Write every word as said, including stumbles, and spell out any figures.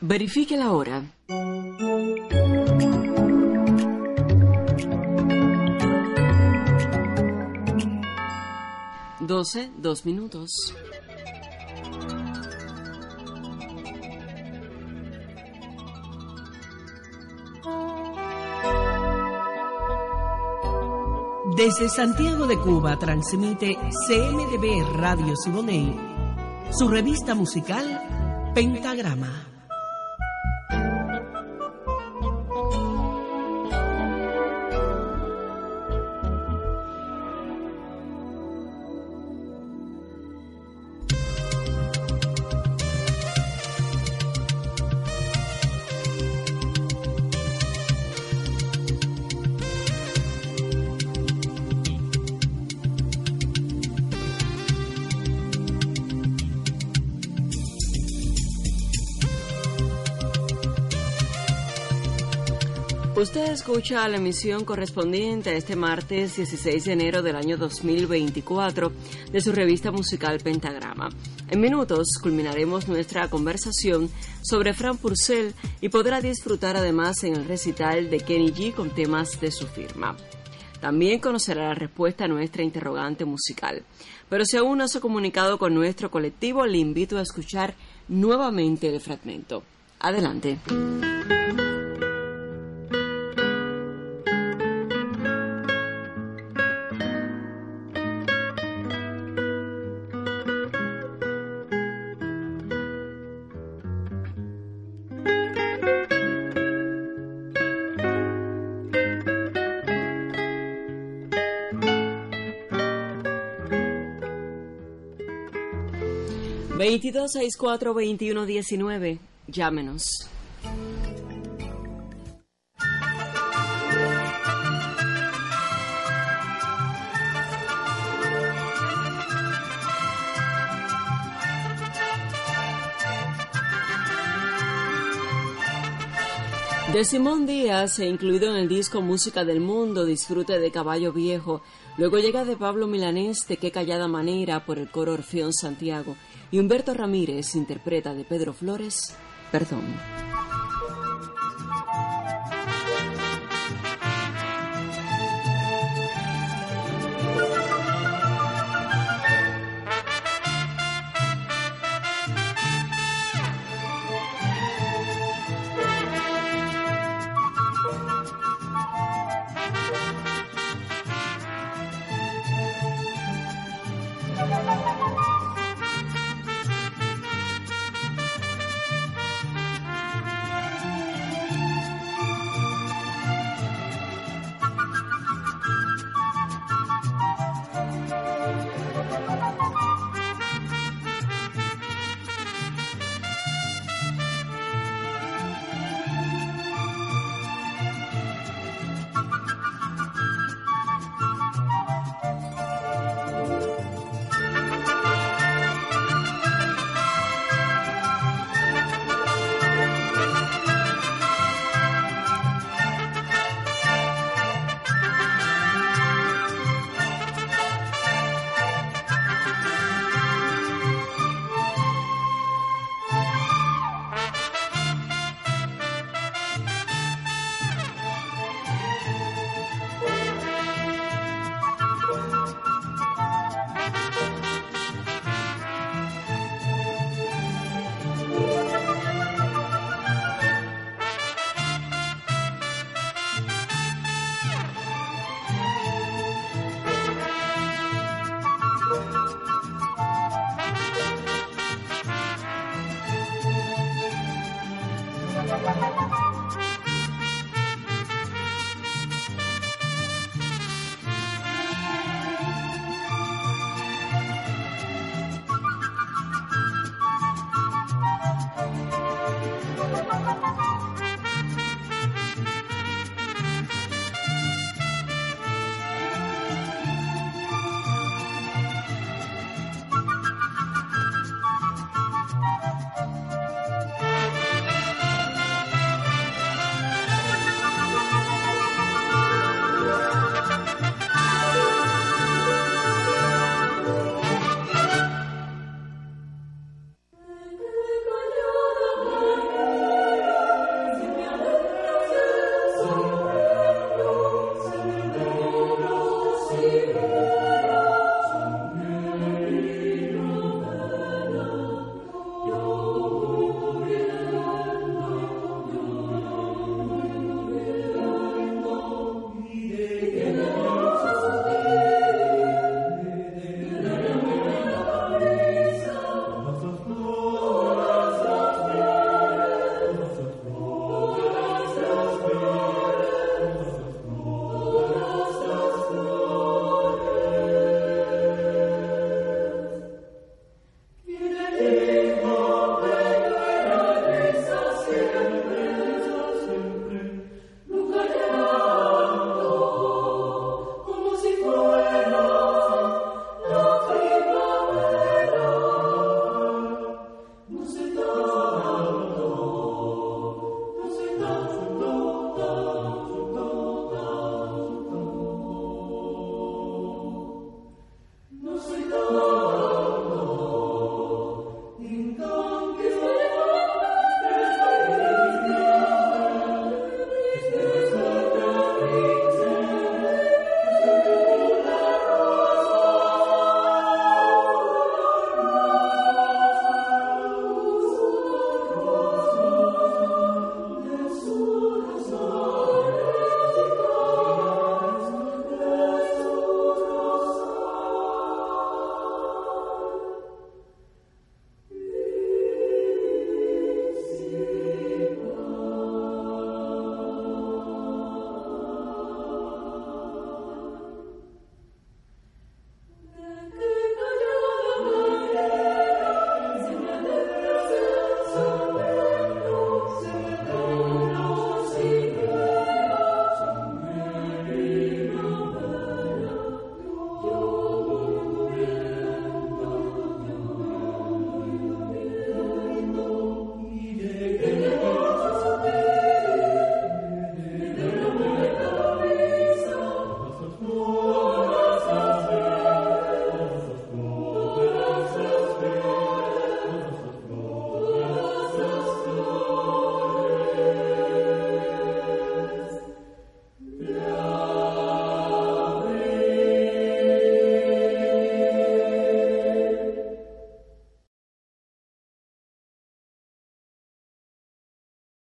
Verifique la hora. Doce, dos minutos. Desde Santiago de Cuba transmite C M D B Radio Siboney, su revista musical Pentagrama. Usted escucha la emisión correspondiente a este martes dieciséis de enero del año dos mil veinticuatro de su revista musical Pentagrama. En minutos culminaremos nuestra conversación sobre Fran Purcell y podrá disfrutar además en el recital de Kenny G con temas de su firma. También conocerá la respuesta a nuestra interrogante musical. Pero si aún no se ha comunicado con nuestro colectivo, le invito a escuchar nuevamente el fragmento. Adelante. veintidós sesenta y cuatro veintiuno diecinueve, llámenos. De Simón Díaz, incluido en el disco Música del Mundo, Disfrute de Caballo Viejo. Luego llega de Pablo Milanés, De Qué Callada Manera, por el coro Orfeón Santiago. Y Humberto Ramírez interpreta de Pedro Flores, Perdón.